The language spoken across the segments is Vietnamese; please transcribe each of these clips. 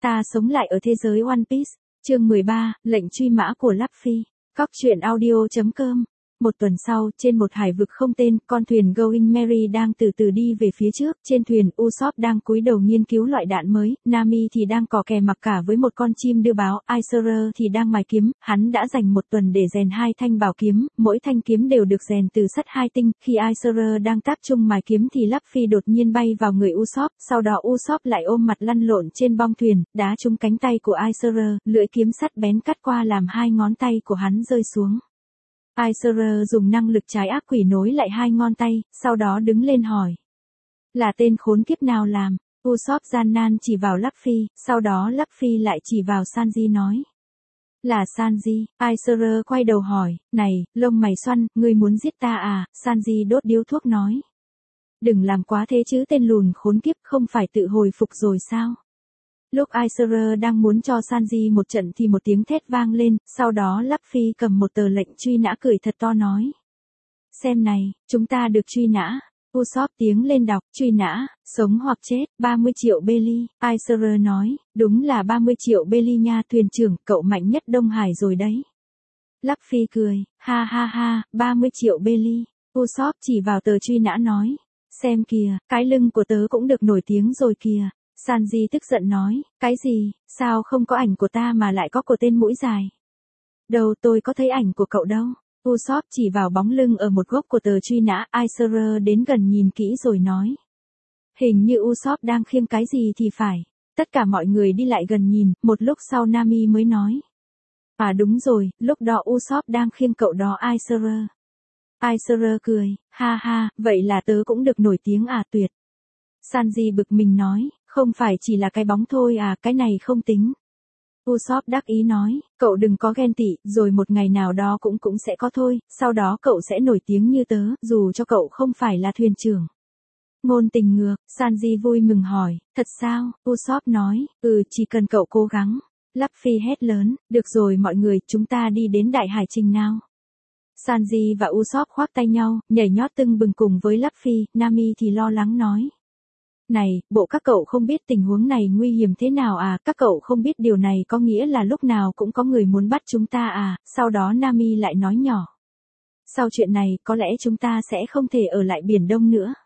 Ta sống lại ở thế giới One Piece. Chương 13, lệnh truy mã của Luffy. Cóc truyện audio.com. Một tuần sau, trên một hải vực không tên, con thuyền Going Merry đang từ từ đi về phía trước. Trên thuyền, Usopp đang cúi đầu nghiên cứu loại đạn mới, Nami thì đang cò kè mặc cả với một con chim đưa báo, Aizeru thì đang mài kiếm. Hắn đã dành một tuần để rèn 2 thanh bảo kiếm, mỗi thanh kiếm đều được rèn từ sắt 2 tinh. Khi Aizeru đang táp chung mài kiếm thì Luffy đột nhiên bay vào người Usopp, sau đó Usopp lại ôm mặt lăn lộn trên bong thuyền, đá trúng cánh tay của Aizeru, lưỡi kiếm sắt bén cắt qua làm 2 ngón tay của hắn rơi xuống. Aizeru dùng năng lực trái ác quỷ nối lại 2 ngón tay, sau đó đứng lên hỏi. Là tên khốn kiếp nào làm? Usopp gian nan chỉ vào Luffy, sau đó Luffy lại chỉ vào Sanji nói. Là Sanji. Aizeru quay đầu hỏi, này, lông mày xoăn, ngươi muốn giết ta à? Sanji đốt điếu thuốc nói. Đừng làm quá thế chứ, tên lùn khốn kiếp, không phải tự hồi phục rồi sao? Lúc Aizeru đang muốn cho Sanji một trận thì một tiếng thét vang lên, sau đó Luffy cầm một tờ lệnh truy nã cười thật to nói. Xem này, chúng ta được truy nã. Usopp tiếng lên đọc, truy nã, sống hoặc chết, 30 triệu belly. Aizeru nói, đúng là 30 triệu belly nha thuyền trưởng, cậu mạnh nhất Đông Hải rồi đấy. Luffy cười, ha ha ha, 30 triệu belly. Usopp chỉ vào tờ truy nã nói. Xem kìa, cái lưng của tớ cũng được nổi tiếng rồi kìa. Sanji tức giận nói, cái gì, sao không có ảnh của ta mà lại có của tên mũi dài? Đâu, tôi có thấy ảnh của cậu đâu. Usopp chỉ vào bóng lưng ở một góc của tờ truy nã, Aizeru đến gần nhìn kỹ rồi nói. Hình như Usopp đang khiêng cái gì thì phải. Tất cả mọi người đi lại gần nhìn, một lúc sau Nami mới nói. À đúng rồi, lúc đó Usopp đang khiêng cậu đó Aizeru. Aizeru cười, ha ha, vậy là tớ cũng được nổi tiếng à, tuyệt. Sanji bực mình nói, không phải chỉ là cái bóng thôi à, cái này không tính. Usopp đắc ý nói, cậu đừng có ghen tị, rồi một ngày nào đó cũng sẽ có thôi, sau đó cậu sẽ nổi tiếng như tớ, dù cho cậu không phải là thuyền trưởng. Ngôn tình ngược, Sanji vui mừng hỏi, thật sao? Usopp nói, chỉ cần cậu cố gắng. Luffy hét lớn, được rồi mọi người, chúng ta đi đến đại hải trình nào. Sanji và Usopp khoác tay nhau, nhảy nhót tưng bừng cùng với Luffy, Nami thì lo lắng nói. Này, bộ các cậu không biết tình huống này nguy hiểm thế nào à, các cậu không biết điều này có nghĩa là lúc nào cũng có người muốn bắt chúng ta à, sau đó Nami lại nói nhỏ. Sau chuyện này, có lẽ chúng ta sẽ không thể ở lại Biển Đông nữa.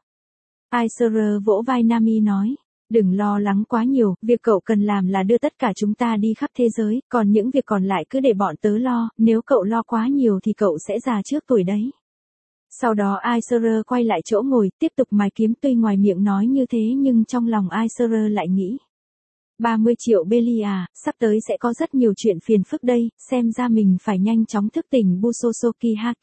Aizeru vỗ vai Nami nói, đừng lo lắng quá nhiều, việc cậu cần làm là đưa tất cả chúng ta đi khắp thế giới, còn những việc còn lại cứ để bọn tớ lo, nếu cậu lo quá nhiều thì cậu sẽ già trước tuổi đấy. Sau đó Aizeru quay lại chỗ ngồi, tiếp tục mài kiếm tuy ngoài miệng nói như thế nhưng trong lòng Aizeru lại nghĩ. 30 triệu belly à, sắp tới sẽ có rất nhiều chuyện phiền phức đây, xem ra mình phải nhanh chóng thức tỉnh Busosoki Haki.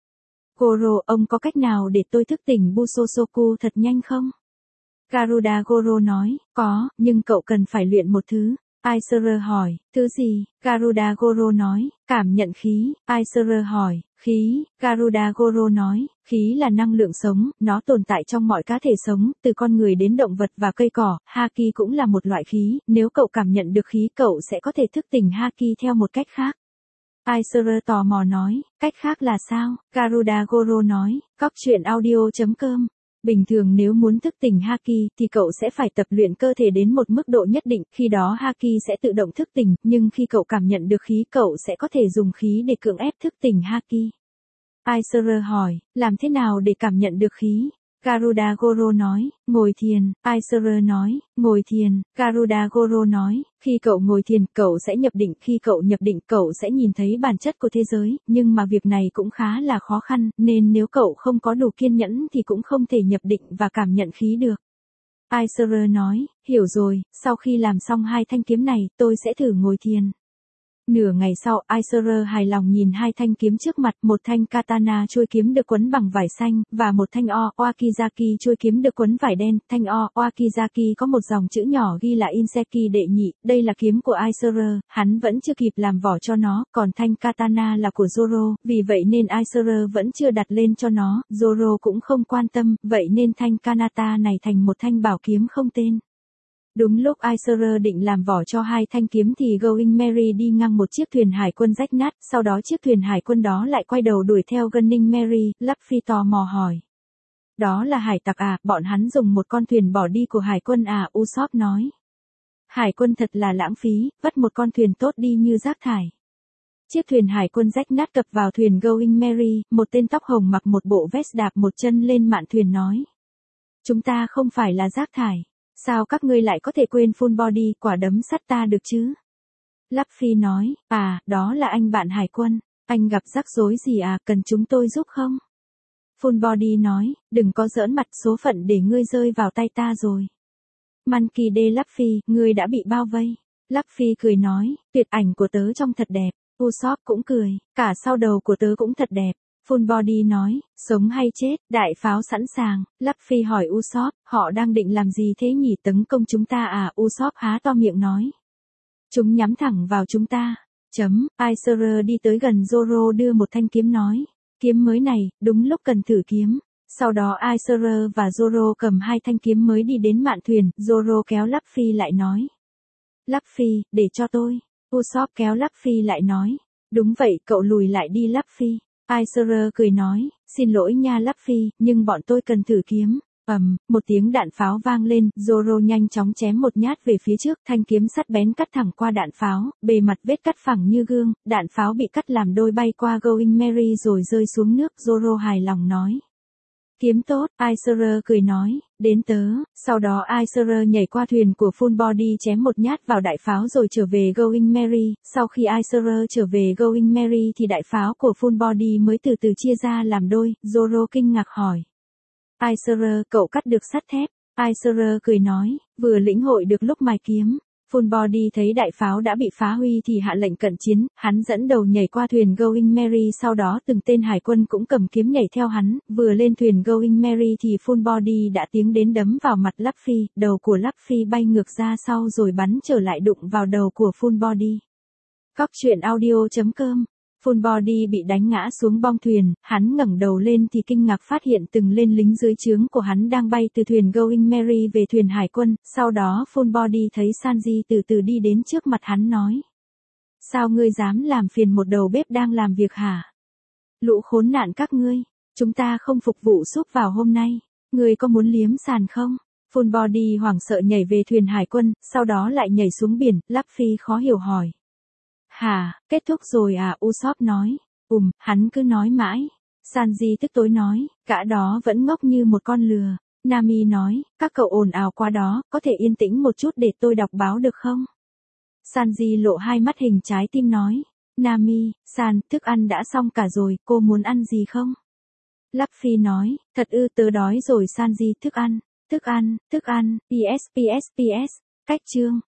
Goro, ông có cách nào để tôi thức tỉnh Busosoku thật nhanh không? Garuda Goro nói, có, nhưng cậu cần phải luyện một thứ. Aizeru hỏi, thứ gì? Garuda Goro nói, cảm nhận khí. Aizeru hỏi, khí? Garuda Goro nói, khí là năng lượng sống, nó tồn tại trong mọi cá thể sống, từ con người đến động vật và cây cỏ. Haki cũng là một loại khí, nếu cậu cảm nhận được khí cậu sẽ có thể thức tỉnh Haki theo một cách khác. Aizeru tò mò nói, cách khác là sao? Garuda Goro nói, cóc truyện audio.com. Bình thường nếu muốn thức tỉnh Haki thì cậu sẽ phải tập luyện cơ thể đến một mức độ nhất định, khi đó Haki sẽ tự động thức tỉnh, nhưng khi cậu cảm nhận được khí cậu sẽ có thể dùng khí để cưỡng ép thức tỉnh Haki. Aizeru hỏi, làm thế nào để cảm nhận được khí? Garuda Goro nói, ngồi thiền. Aizeru nói, ngồi thiền. Garuda Goro nói, khi cậu ngồi thiền, cậu sẽ nhập định, khi cậu nhập định, cậu sẽ nhìn thấy bản chất của thế giới, nhưng mà việc này cũng khá là khó khăn, nên nếu cậu không có đủ kiên nhẫn thì cũng không thể nhập định và cảm nhận khí được. Aizeru nói, hiểu rồi, sau khi làm xong 2 thanh kiếm này, tôi sẽ thử ngồi thiền. Nửa ngày sau, Aizeru hài lòng nhìn 2 thanh kiếm trước mặt, một thanh katana chuôi kiếm được quấn bằng vải xanh, và một thanh Wakizaki chuôi kiếm được quấn vải đen. Thanh Wakizaki có một dòng chữ nhỏ ghi là Inseki đệ nhị, đây là kiếm của Aizeru, hắn vẫn chưa kịp làm vỏ cho nó, còn thanh katana là của Zoro, vì vậy nên Aizeru vẫn chưa đặt lên cho nó, Zoro cũng không quan tâm, vậy nên thanh kanata này thành một thanh bảo kiếm không tên. Đúng lúc Aizeru định làm vỏ cho 2 thanh kiếm thì Going Merry đi ngang một chiếc thuyền hải quân rách nát, sau đó chiếc thuyền hải quân đó lại quay đầu đuổi theo Going Merry. Luffy tò mò hỏi. Đó là hải tặc à, bọn hắn dùng một con thuyền bỏ đi của hải quân à, Usopp nói. Hải quân thật là lãng phí, vất một con thuyền tốt đi như rác thải. Chiếc thuyền hải quân rách nát cập vào thuyền Going Merry, một tên tóc hồng mặc một bộ vest đạp một chân lên mạn thuyền nói. Chúng ta không phải là rác thải. Sao các ngươi lại có thể quên full body quả đấm sắt ta được chứ? Luffy nói, đó là anh bạn hải quân. Anh gặp rắc rối gì à, cần chúng tôi giúp không? Full body nói, đừng có giỡn mặt, số phận để ngươi rơi vào tay ta rồi. Monkey D. Luffy, ngươi đã bị bao vây. Luffy cười nói, tuyệt ảnh của tớ trông thật đẹp. Usopp cũng cười, cả sau đầu của tớ cũng thật đẹp. Full body nói, sống hay chết, đại pháo sẵn sàng. Luffy hỏi Usopp, họ đang định làm gì thế nhỉ, tấn công chúng ta à? Usopp há to miệng nói. Chúng nhắm thẳng vào chúng ta. Aiser đi tới gần Zoro đưa một thanh kiếm nói. Kiếm mới này, đúng lúc cần thử kiếm. Sau đó Aiser và Zoro cầm hai thanh kiếm mới đi đến mạn thuyền, Zoro kéo Luffy lại nói. Luffy, để cho tôi. Usopp kéo Luffy lại nói. Đúng vậy, cậu lùi lại đi Luffy. Aiser cười nói, xin lỗi nha Luffy, nhưng bọn tôi cần thử kiếm. Một tiếng đạn pháo vang lên, Zoro nhanh chóng chém một nhát về phía trước, thanh kiếm sắt bén cắt thẳng qua đạn pháo, bề mặt vết cắt phẳng như gương, đạn pháo bị cắt làm đôi bay qua Going Merry rồi rơi xuống nước, Zoro hài lòng nói. Kiếm tốt, Aiser cười nói, đến tớ, sau đó Aiser nhảy qua thuyền của Full Body chém một nhát vào đại pháo rồi trở về Going Merry, sau khi Aiser trở về Going Merry thì đại pháo của Full Body mới từ từ chia ra làm đôi, Zoro kinh ngạc hỏi. Aiser, cậu cắt được sắt thép, Aiser cười nói, vừa lĩnh hội được lúc mài kiếm. Full Body thấy đại pháo đã bị phá huy thì hạ lệnh cận chiến, hắn dẫn đầu nhảy qua thuyền Going Merry, sau đó từng tên hải quân cũng cầm kiếm nhảy theo hắn, vừa lên thuyền Going Merry thì Full Body đã tiến đến đấm vào mặt Luffy, đầu của Luffy bay ngược ra sau rồi bắn trở lại đụng vào đầu của Full Body. Cóc truyện audio.com. Full Body bị đánh ngã xuống bong thuyền, hắn ngẩng đầu lên thì kinh ngạc phát hiện từng tên lính dưới trướng của hắn đang bay từ thuyền Going Merry về thuyền hải quân, sau đó Full Body thấy Sanji từ từ đi đến trước mặt hắn nói. Sao ngươi dám làm phiền một đầu bếp đang làm việc hả? Lũ khốn nạn các ngươi, chúng ta không phục vụ súp vào hôm nay, ngươi có muốn liếm sàn không? Full Body hoảng sợ nhảy về thuyền hải quân, sau đó lại nhảy xuống biển, Luffy khó hiểu hỏi. Hả, kết thúc rồi à? Usopp nói. Hắn cứ nói mãi. Sanji tức tối nói, cả đó vẫn ngốc như một con lừa. Nami nói, các cậu ồn ào quá đó, có thể yên tĩnh một chút để tôi đọc báo được không? Sanji lộ hai mắt hình trái tim nói. Nami, San, thức ăn đã xong cả rồi, cô muốn ăn gì không? Luffy nói, thật ư, tớ đói rồi Sanji, thức ăn, PS. Cách chương.